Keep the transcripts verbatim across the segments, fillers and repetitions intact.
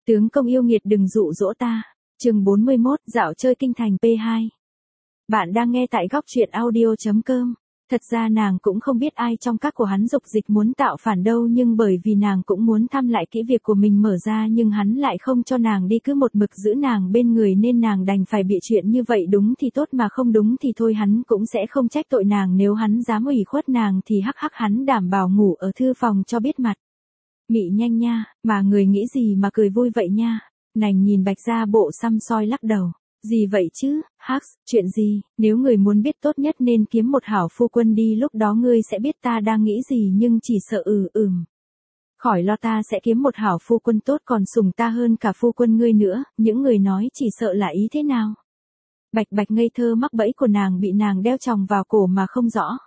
Tướng công yêu nghiệt đừng dụ dỗ ta. Chương bốn mươi mốt, dạo chơi kinh thành pê hai. Bạn đang nghe tại góc truyện audio chấm com. Thật ra nàng cũng không biết ai trong các của hắn dục dịch muốn tạo phản đâu, nhưng bởi vì nàng cũng muốn thăm lại kỹ việc của mình mở ra, nhưng hắn lại không cho nàng đi, cứ một mực giữ nàng bên người nên nàng đành phải bịa chuyện như vậy. Đúng thì tốt mà không đúng thì thôi, hắn cũng sẽ không trách tội nàng. Nếu hắn dám ủy khuất nàng thì hắc hắc hắn đảm bảo ngủ ở thư phòng cho biết mặt. Mị nhanh nha, mà người nghĩ gì mà cười vui vậy nha. Nành nhìn Bạch Gia bộ xăm soi lắc đầu. Gì vậy chứ, Hắc, chuyện gì, nếu người muốn biết tốt nhất nên kiếm một hảo phu quân đi, lúc đó ngươi sẽ biết ta đang nghĩ gì, nhưng chỉ sợ ừ ừm. Khỏi lo, ta sẽ kiếm một hảo phu quân tốt còn sủng ta hơn cả phu quân ngươi nữa, những người nói chỉ sợ là ý thế nào. Bạch Bạch ngây thơ mắc bẫy của nàng, bị nàng đeo chòng vào cổ mà không rõ.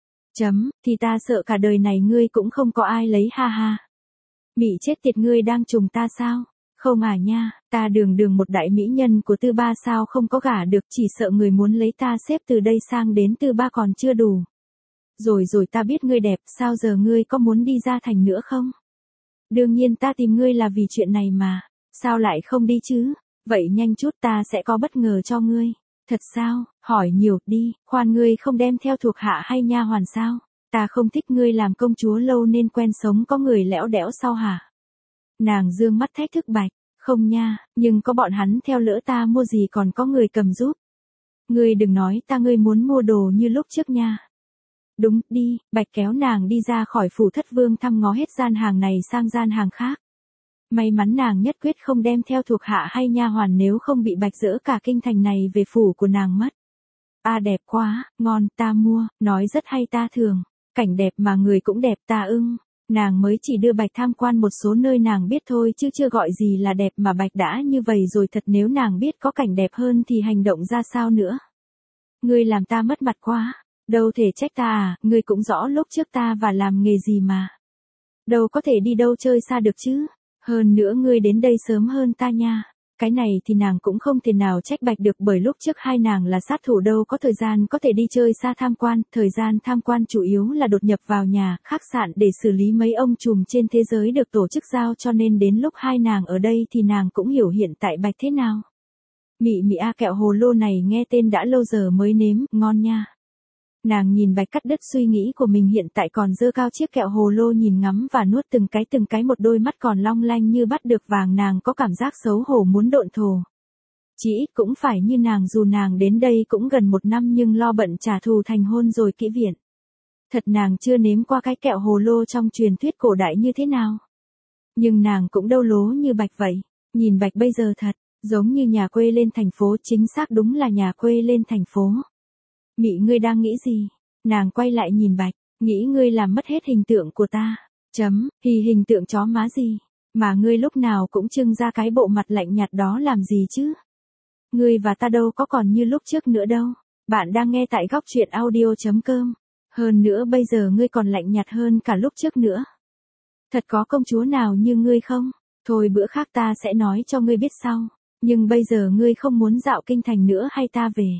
Chấm, thì ta sợ cả đời này ngươi cũng không có ai lấy, ha ha. Mị chết tiệt, ngươi đang trùng ta sao? Không à nha, ta đường đường một đại mỹ nhân của Tư Ba sao không có gả được, chỉ sợ người muốn lấy ta xếp từ đây sang đến Tư Ba còn chưa đủ. Rồi rồi, ta biết ngươi đẹp, sao giờ ngươi có muốn đi ra thành nữa không? Đương nhiên ta tìm ngươi là vì chuyện này mà, sao lại không đi chứ? Vậy nhanh chút, ta sẽ có bất ngờ cho ngươi. Thật sao? Hỏi nhiều đi, khoan, ngươi không đem theo thuộc hạ hay nha hoàn sao? Ta không thích ngươi làm công chúa lâu nên quen sống có người lẽo đẽo sao hả? Nàng dương mắt thách thức Bạch, không nha, nhưng có bọn hắn theo lỡ ta mua gì còn có người cầm giúp. Ngươi đừng nói ta, ngươi muốn mua đồ như lúc trước nha. Đúng, đi, Bạch kéo nàng đi ra khỏi phủ thất vương, thăm ngó hết gian hàng này sang gian hàng khác. May mắn nàng nhất quyết không đem theo thuộc hạ hay nha hoàn, nếu không bị Bạch dỡ cả kinh thành này về phủ của nàng mất. À đẹp quá, ngon, ta mua, nói rất hay, ta thường. Cảnh đẹp mà người cũng đẹp, ta ưng. Nàng mới chỉ đưa Bạch tham quan một số nơi nàng biết thôi chứ chưa gọi gì là đẹp, mà Bạch đã như vậy rồi thật, nếu nàng biết có cảnh đẹp hơn thì hành động ra sao nữa. Ngươi làm ta mất mặt quá, đâu thể trách ta à, ngươi cũng rõ lúc trước ta và làm nghề gì mà. Đâu có thể đi đâu chơi xa được chứ, hơn nữa ngươi đến đây sớm hơn ta nha. Cái này thì nàng cũng không thể nào trách Bạch được, bởi lúc trước hai nàng là sát thủ, đâu có thời gian có thể đi chơi xa tham quan, thời gian tham quan chủ yếu là đột nhập vào nhà, khách sạn để xử lý mấy ông trùm trên thế giới được tổ chức giao, cho nên đến lúc hai nàng ở đây thì nàng cũng hiểu hiện tại Bạch thế nào. Mị mị a, kẹo hồ lô này nghe tên đã lâu giờ mới nếm, ngon nha. Nàng nhìn Bạch cắt đứt suy nghĩ của mình, hiện tại còn giơ cao chiếc kẹo hồ lô nhìn ngắm và nuốt từng cái từng cái, một đôi mắt còn long lanh như bắt được vàng, nàng có cảm giác xấu hổ muốn độn thổ. Chỉ ít cũng phải như nàng, dù nàng đến đây cũng gần một năm nhưng lo bận trả thù thành hôn rồi kỹ viện. Thật nàng chưa nếm qua cái kẹo hồ lô trong truyền thuyết cổ đại như thế nào. Nhưng nàng cũng đâu lố như Bạch vậy, nhìn Bạch bây giờ thật, giống như nhà quê lên thành phố, chính xác đúng là nhà quê lên thành phố. Mị, ngươi đang nghĩ gì? Nàng quay lại nhìn Bạch, nghĩ ngươi làm mất hết hình tượng của ta. Chấm, thì hình tượng chó má gì? Mà ngươi lúc nào cũng trưng ra cái bộ mặt lạnh nhạt đó làm gì chứ? Ngươi và ta đâu có còn như lúc trước nữa đâu. Bạn đang nghe tại góc truyện audio chấm com. Hơn nữa bây giờ ngươi còn lạnh nhạt hơn cả lúc trước nữa. Thật có công chúa nào như ngươi không? Thôi bữa khác ta sẽ nói cho ngươi biết sau. Nhưng bây giờ ngươi không muốn dạo kinh thành nữa hay ta về?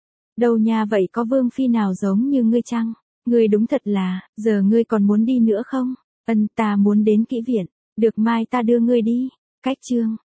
Đâu nha, vậy có vương phi nào giống như ngươi chăng? Ngươi đúng thật là, giờ ngươi còn muốn đi nữa không? Ân, ta muốn đến kỹ viện, được mai ta đưa ngươi đi. Cách chương.